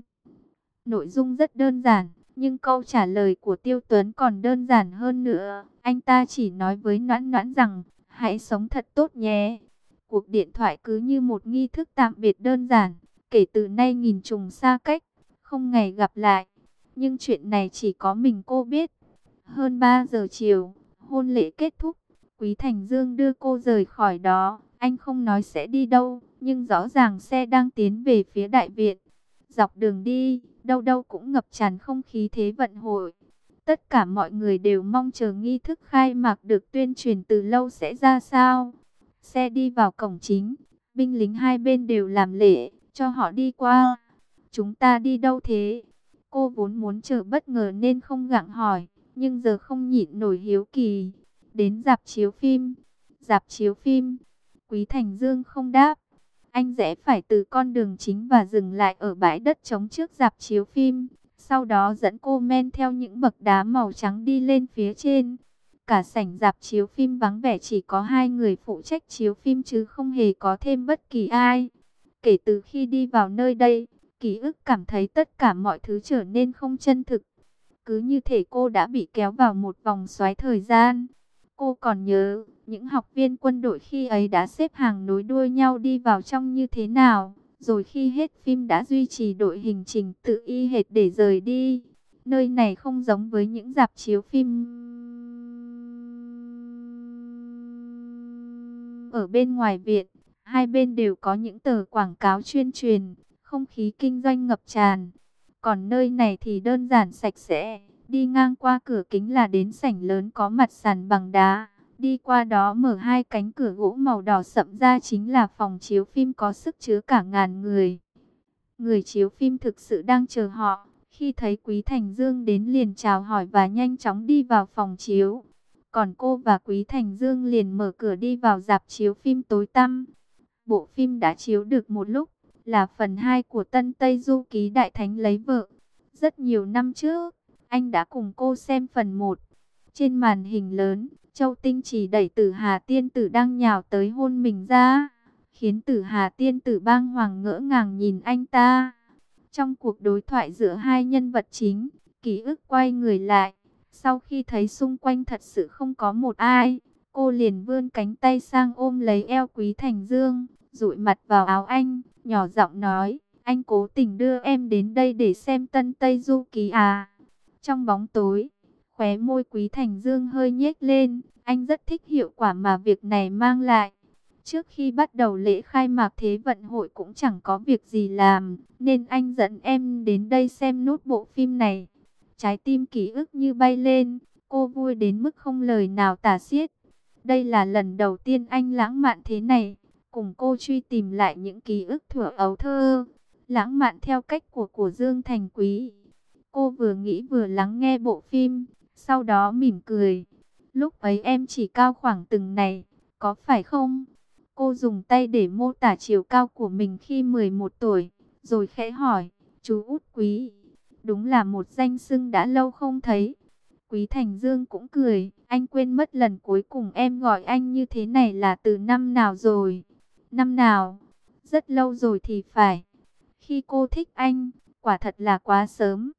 Nội dung rất đơn giản, nhưng câu trả lời của Tiêu Tuấn còn đơn giản hơn nữa. Anh ta chỉ nói với Noãn Noãn rằng, hãy sống thật tốt nhé. Cuộc điện thoại cứ như một nghi thức tạm biệt đơn giản, kể từ nay nghìn trùng xa cách, không ngày gặp lại. Nhưng chuyện này chỉ có mình cô biết. Hơn ba giờ chiều, hôn lễ kết thúc, Quý Thành Dương đưa cô rời khỏi đó. Anh không nói sẽ đi đâu, nhưng rõ ràng xe đang tiến về phía đại viện. Dọc đường đi, đâu đâu cũng ngập tràn không khí Thế vận hội. Tất cả mọi người đều mong chờ nghi thức khai mạc được tuyên truyền từ lâu sẽ ra sao. Xe đi vào cổng chính, binh lính hai bên đều làm lễ, cho họ đi qua. Chúng ta đi đâu thế? Cô vốn muốn chờ bất ngờ nên không gặng hỏi, nhưng giờ không nhịn nổi hiếu kỳ. Đến rạp chiếu phim. Rạp chiếu phim. Quý Thành Dương không đáp. Anh rẽ phải từ con đường chính và dừng lại ở bãi đất trống trước rạp chiếu phim. Sau đó dẫn cô men theo những bậc đá màu trắng đi lên phía trên. Cả sảnh rạp chiếu phim vắng vẻ, chỉ có hai người phụ trách chiếu phim chứ không hề có thêm bất kỳ ai. Kể từ khi đi vào nơi đây, ký ức cảm thấy tất cả mọi thứ trở nên không chân thực. Cứ như thể cô đã bị kéo vào một vòng xoáy thời gian. Cô còn nhớ, những học viên quân đội khi ấy đã xếp hàng nối đuôi nhau đi vào trong như thế nào. Rồi khi hết phim đã duy trì đội hình trình tự y hệt để rời đi. Nơi này không giống với những rạp chiếu phim ở bên ngoài viện. Hai bên đều có những tờ quảng cáo chuyên truyền, không khí kinh doanh ngập tràn. Còn nơi này thì đơn giản sạch sẽ, đi ngang qua cửa kính là đến sảnh lớn có mặt sàn bằng đá, Đi qua đó mở hai cánh cửa gỗ màu đỏ sậm ra, chính là phòng chiếu phim có sức chứa cả ngàn người. Người chiếu phim thực sự đang chờ họ. Khi thấy Quý Thành Dương đến liền chào hỏi và nhanh chóng đi vào phòng chiếu. Còn cô và Quý Thành Dương liền mở cửa đi vào rạp chiếu phim tối tăm. Bộ phim đã chiếu được một lúc, là phần hai của Tân Tây Du Ký Đại Thánh Lấy Vợ. Rất nhiều năm trước, anh đã cùng cô xem phần một. Trên màn hình lớn, Châu Tinh chỉ đẩy Tử Hà Tiên Tử đang nhào tới hôn mình ra, khiến Tử Hà Tiên Tử bàng hoàng ngỡ ngàng nhìn anh ta. Trong cuộc đối thoại giữa hai nhân vật chính, ký ức quay người lại. Sau khi thấy xung quanh thật sự không có một ai, cô liền vươn cánh tay sang ôm lấy eo Quý Thành Dương, dụi mặt vào áo anh, nhỏ giọng nói, anh cố tình đưa em đến đây để xem Tân Tây Du Ký à. Trong bóng tối, khóe môi Quý Thành Dương hơi nhếch lên, anh rất thích hiệu quả mà việc này mang lại. Trước khi bắt đầu lễ khai mạc Thế vận hội cũng chẳng có việc gì làm, nên anh dẫn em đến đây xem nốt bộ phim này. Trái tim ký ức như bay lên, cô vui đến mức không lời nào tả xiết. Đây là lần đầu tiên anh lãng mạn thế này, cùng cô truy tìm lại những ký ức thuở ấu thơ, lãng mạn theo cách của của Dương Thành Quý. Cô vừa nghĩ vừa lắng nghe bộ phim, sau đó mỉm cười. Lúc ấy em chỉ cao khoảng từng này, có phải không? Cô dùng tay để mô tả chiều cao của mình khi mười một tuổi, rồi khẽ hỏi, chú Út Quý. Đúng là một danh xưng đã lâu không thấy. Quý Thành Dương cũng cười, anh quên mất lần cuối cùng em gọi anh như thế này là từ năm nào rồi? Năm nào? Rất lâu rồi thì phải. Khi cô thích anh, quả thật là quá sớm.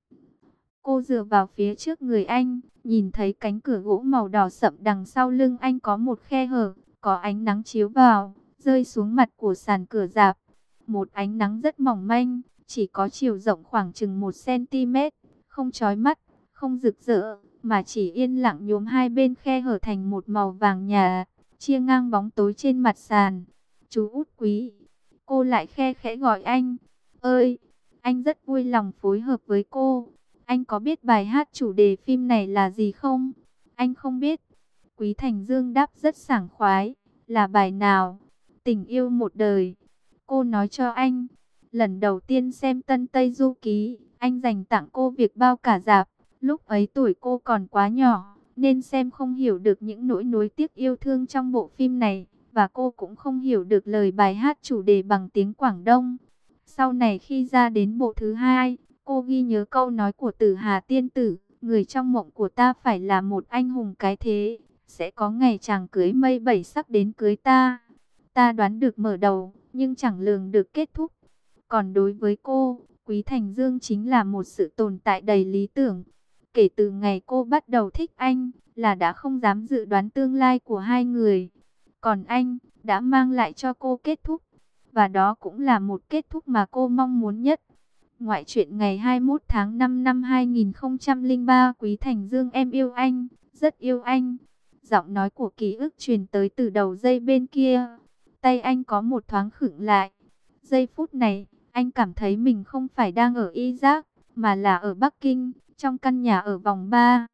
Cô dựa vào phía trước người anh, nhìn thấy cánh cửa gỗ màu đỏ sậm đằng sau lưng anh có một khe hở, có ánh nắng chiếu vào, rơi xuống mặt của sàn cửa rạp. Một ánh nắng rất mỏng manh, chỉ có chiều rộng khoảng chừng một xăng-ti-mét, không chói mắt, không rực rỡ, mà chỉ yên lặng nhuốm hai bên khe hở thành một màu vàng nhạt, chia ngang bóng tối trên mặt sàn. Chú Út Quý, cô lại khe khẽ gọi anh. Ơi, anh rất vui lòng phối hợp với cô. Anh có biết bài hát chủ đề phim này là gì không? Anh không biết. Quý Thành Dương đáp rất sảng khoái. Là bài nào? Tình yêu một đời. Cô nói cho anh. Lần đầu tiên xem Tân Tây Du Ký, anh dành tặng cô việc bao cả rạp. Lúc ấy tuổi cô còn quá nhỏ, nên xem không hiểu được những nỗi nuối tiếc yêu thương trong bộ phim này. Và cô cũng không hiểu được lời bài hát chủ đề bằng tiếng Quảng Đông. Sau này khi ra đến bộ thứ hai, cô ghi nhớ câu nói của Tử Hà Tiên Tử, người trong mộng của ta phải là một anh hùng cái thế, sẽ có ngày chàng cưới mây bảy sắc đến cưới ta. Ta đoán được mở đầu, nhưng chẳng lường được kết thúc. Còn đối với cô, Quý Thành Dương chính là một sự tồn tại đầy lý tưởng. Kể từ ngày cô bắt đầu thích anh, là đã không dám dự đoán tương lai của hai người. Còn anh, đã mang lại cho cô kết thúc. Và đó cũng là một kết thúc mà cô mong muốn nhất. Ngoại truyện ngày hai mươi mốt tháng năm năm hai nghìn không trăm lẻ ba, Quý Thành Dương em yêu anh, rất yêu anh. Giọng nói của ký ức truyền tới từ đầu dây bên kia. Tay anh có một thoáng khựng lại. Giây phút này, anh cảm thấy mình không phải đang ở Iraq, mà là ở Bắc Kinh, trong căn nhà ở vòng ba.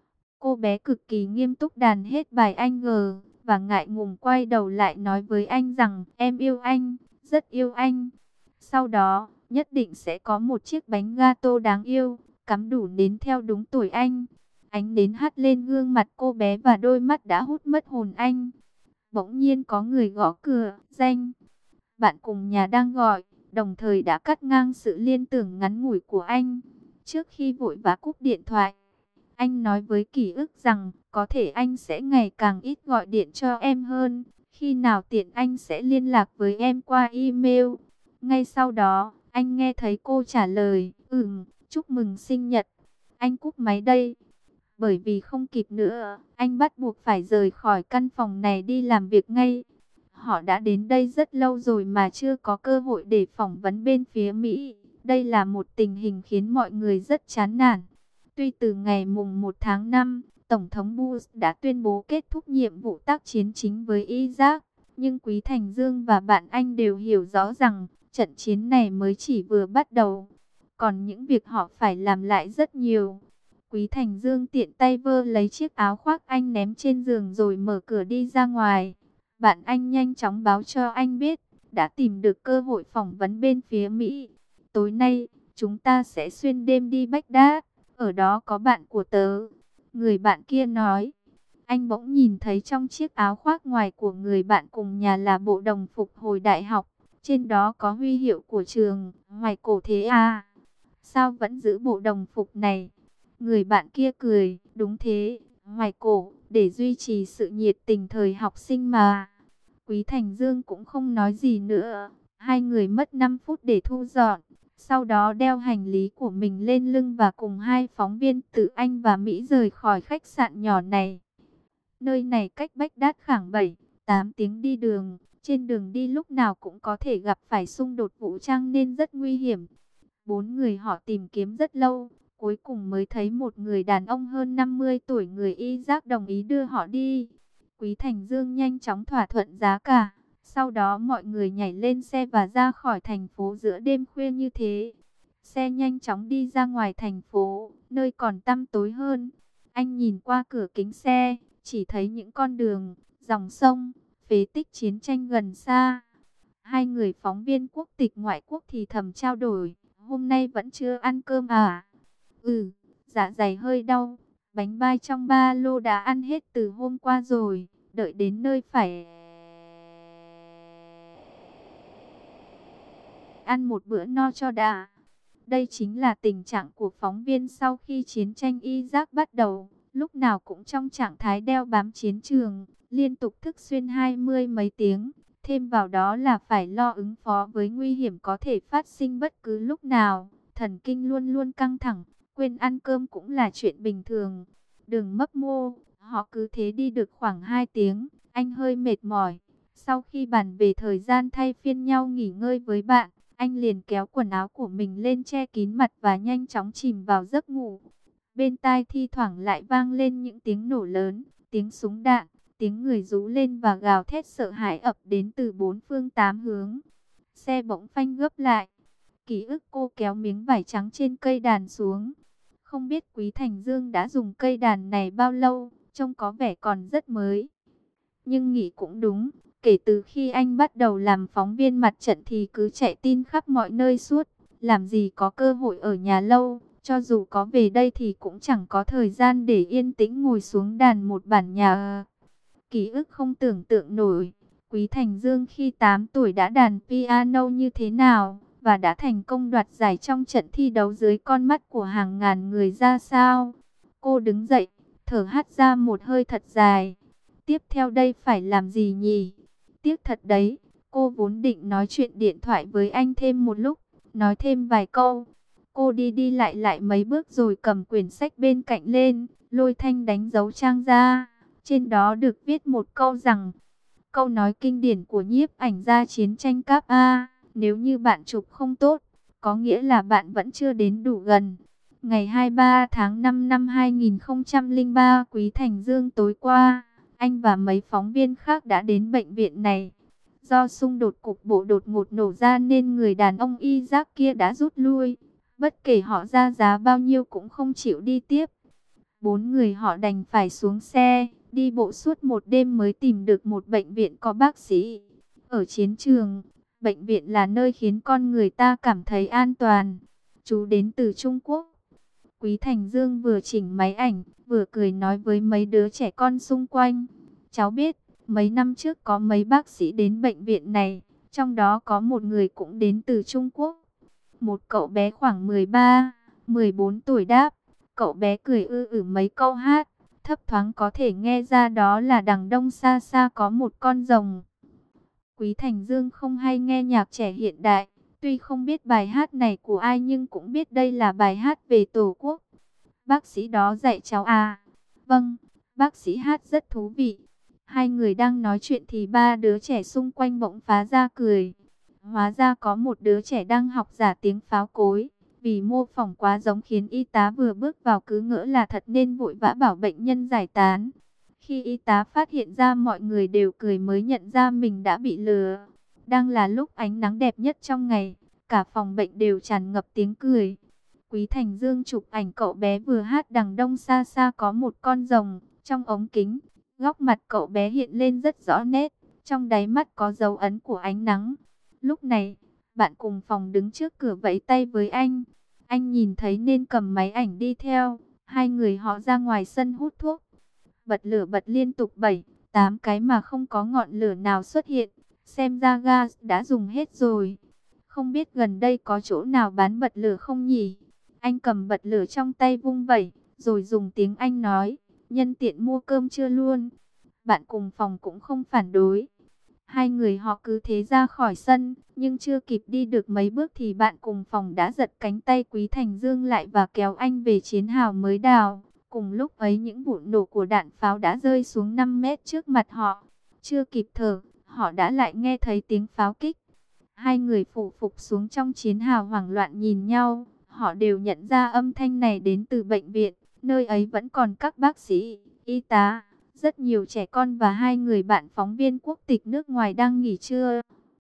Cô bé cực kỳ nghiêm túc đàn hết bài anh ngờ, và ngại ngùng quay đầu lại nói với anh rằng em yêu anh, rất yêu anh. Sau đó, nhất định sẽ có một chiếc bánh gato đáng yêu, cắm đủ nến theo đúng tuổi anh. Ánh nến hắt lên gương mặt cô bé và đôi mắt đã hút mất hồn anh. Bỗng nhiên có người gõ cửa, danh. Bạn cùng nhà đang gọi, đồng thời đã cắt ngang sự liên tưởng ngắn ngủi của anh. Trước khi vội vã cúp điện thoại, anh nói với ký ức rằng có thể anh sẽ ngày càng ít gọi điện cho em hơn. Khi nào tiện anh sẽ liên lạc với em qua email. Ngay sau đó, anh nghe thấy cô trả lời, ừm, chúc mừng sinh nhật. Anh cúp máy đây. Bởi vì không kịp nữa, anh bắt buộc phải rời khỏi căn phòng này đi làm việc ngay. Họ đã đến đây rất lâu rồi mà chưa có cơ hội để phỏng vấn bên phía Mỹ. Đây là một tình hình khiến mọi người rất chán nản. Tuy từ ngày mùng một tháng năm, Tổng thống Bush đã tuyên bố kết thúc nhiệm vụ tác chiến chính với Iraq, nhưng Quý Thành Dương và bạn anh đều hiểu rõ rằng trận chiến này mới chỉ vừa bắt đầu. Còn những việc họ phải làm lại rất nhiều. Quý Thành Dương tiện tay vơ lấy chiếc áo khoác anh ném trên giường rồi mở cửa đi ra ngoài. Bạn anh nhanh chóng báo cho anh biết, đã tìm được cơ hội phỏng vấn bên phía Mỹ. Tối nay, chúng ta sẽ xuyên đêm đi Baghdad, ở đó có bạn của tớ. Người bạn kia nói. Anh bỗng nhìn thấy trong chiếc áo khoác ngoài của người bạn cùng nhà là bộ đồng phục hồi đại học. Trên đó có huy hiệu của trường, ngoài cổ thế à? Sao vẫn giữ bộ đồng phục này? Người bạn kia cười, đúng thế, ngoài cổ, để duy trì sự nhiệt tình thời học sinh mà. Quý Thành Dương cũng không nói gì nữa. Hai người mất năm phút để thu dọn. Sau đó đeo hành lý của mình lên lưng và cùng hai phóng viên từ Anh và Mỹ rời khỏi khách sạn nhỏ này. Nơi này cách Baghdad khoảng bảy, tám tiếng đi đường. Trên đường đi lúc nào cũng có thể gặp phải xung đột vũ trang nên rất nguy hiểm. Bốn người họ tìm kiếm rất lâu, cuối cùng mới thấy một người đàn ông hơn năm mươi tuổi người Iraq đồng ý đưa họ đi. Quý Thành Dương nhanh chóng thỏa thuận giá cả. Sau đó mọi người nhảy lên xe và ra khỏi thành phố giữa đêm khuya như thế. Xe nhanh chóng đi ra ngoài thành phố, nơi còn tăm tối hơn. Anh nhìn qua cửa kính xe, chỉ thấy những con đường, dòng sông, phế tích chiến tranh gần xa. Hai người phóng viên quốc tịch ngoại quốc thì thầm trao đổi, hôm nay vẫn chưa ăn cơm à? Ừ, dạ dày hơi đau, bánh bai trong ba lô đã ăn hết từ hôm qua rồi, đợi đến nơi phải ăn một bữa no cho đã. Đây chính là tình trạng của phóng viên sau khi chiến tranh Iraq bắt đầu, lúc nào cũng trong trạng thái đeo bám chiến trường, liên tục thức xuyên hai mươi mấy tiếng. Thêm vào đó là phải lo ứng phó với nguy hiểm có thể phát sinh bất cứ lúc nào. Thần kinh luôn luôn căng thẳng, quên ăn cơm cũng là chuyện bình thường. Đừng mấp mô, họ cứ thế đi được khoảng hai tiếng, anh hơi mệt mỏi. Sau khi bàn về thời gian thay phiên nhau nghỉ ngơi với bạn, anh liền kéo quần áo của mình lên che kín mặt và nhanh chóng chìm vào giấc ngủ. Bên tai thi thoảng lại vang lên những tiếng nổ lớn, tiếng súng đạn, tiếng người rú lên và gào thét sợ hãi ập đến từ bốn phương tám hướng. Xe bỗng phanh gấp lại. Ký ức cô kéo miếng vải trắng trên cây đàn xuống. Không biết Quý Thành Dương đã dùng cây đàn này bao lâu, trông có vẻ còn rất mới. Nhưng nghĩ cũng đúng, kể từ khi anh bắt đầu làm phóng viên mặt trận thì cứ chạy tin khắp mọi nơi suốt, làm gì có cơ hội ở nhà lâu, cho dù có về đây thì cũng chẳng có thời gian để yên tĩnh ngồi xuống đàn một bản nhạc. Ký ức không tưởng tượng nổi, Quý Thành Dương khi tám tuổi đã đàn piano như thế nào, và đã thành công đoạt giải trong trận thi đấu dưới con mắt của hàng ngàn người ra sao. Cô đứng dậy, thở hắt ra một hơi thật dài. Tiếp theo đây phải làm gì nhỉ? Tiếc thật đấy, cô vốn định nói chuyện điện thoại với anh thêm một lúc, nói thêm vài câu. Cô đi đi lại lại mấy bước rồi cầm quyển sách bên cạnh lên, lôi thanh đánh dấu trang ra. Trên đó được viết một câu rằng, câu nói kinh điển của nhiếp ảnh gia chiến tranh Cáp A, nếu như bạn chụp không tốt, có nghĩa là bạn vẫn chưa đến đủ gần. Ngày hai mươi ba tháng năm năm hai nghìn không trăm lẻ ba, Quý Thành Dương tối qua, anh và mấy phóng viên khác đã đến bệnh viện này. Do xung đột cục bộ đột ngột nổ ra nên người đàn ông Iraq kia đã rút lui. Bất kể họ ra giá bao nhiêu cũng không chịu đi tiếp. Bốn người họ đành phải xuống xe, đi bộ suốt một đêm mới tìm được một bệnh viện có bác sĩ. Ở chiến trường, bệnh viện là nơi khiến con người ta cảm thấy an toàn. Chú đến từ Trung Quốc. Quý Thành Dương vừa chỉnh máy ảnh, vừa cười nói với mấy đứa trẻ con xung quanh. Cháu biết, mấy năm trước có mấy bác sĩ đến bệnh viện này, trong đó có một người cũng đến từ Trung Quốc. Một cậu bé khoảng mười ba, mười bốn tuổi đáp. Cậu bé cười ư ử mấy câu hát, thấp thoáng có thể nghe ra đó là đằng đông xa xa có một con rồng. Quý Thành Dương không hay nghe nhạc trẻ hiện đại, tuy không biết bài hát này của ai nhưng cũng biết đây là bài hát về Tổ quốc. Bác sĩ đó dạy cháu à? Vâng, bác sĩ hát rất thú vị. Hai người đang nói chuyện thì ba đứa trẻ xung quanh bỗng phá ra cười. Hóa ra có một đứa trẻ đang học giả tiếng pháo cối. Vì mô phỏng quá giống khiến y tá vừa bước vào cứ ngỡ là thật nên vội vã bảo bệnh nhân giải tán. Khi y tá phát hiện ra mọi người đều cười mới nhận ra mình đã bị lừa. Đang là lúc ánh nắng đẹp nhất trong ngày, cả phòng bệnh đều tràn ngập tiếng cười. Quý Thành Dương chụp ảnh cậu bé vừa hát. Đằng đông xa xa có một con rồng, trong ống kính, góc mặt cậu bé hiện lên rất rõ nét, trong đáy mắt có dấu ấn của ánh nắng. Lúc này, bạn cùng phòng đứng trước cửa vẫy tay với anh. Anh nhìn thấy nên cầm máy ảnh đi theo. Hai người họ ra ngoài sân hút thuốc. Bật lửa bật liên tục bảy, tám cái mà không có ngọn lửa nào xuất hiện. Xem ra gas đã dùng hết rồi. Không biết gần đây có chỗ nào bán bật lửa không nhỉ? Anh cầm bật lửa trong tay vung vẩy, rồi dùng tiếng Anh nói, nhân tiện mua cơm trưa luôn. Bạn cùng phòng cũng không phản đối. Hai người họ cứ thế ra khỏi sân, nhưng chưa kịp đi được mấy bước thì bạn cùng phòng đã giật cánh tay Quý Thành Dương lại và kéo anh về chiến hào mới đào. Cùng lúc ấy những vụ nổ của đạn pháo đã rơi xuống năm mét trước mặt họ. Chưa kịp thở, họ đã lại nghe thấy tiếng pháo kích. Hai người phủ phục xuống trong chiến hào hoảng loạn nhìn nhau. Họ đều nhận ra âm thanh này đến từ bệnh viện. Nơi ấy vẫn còn các bác sĩ, y tá, rất nhiều trẻ con và hai người bạn phóng viên quốc tịch nước ngoài đang nghỉ trưa.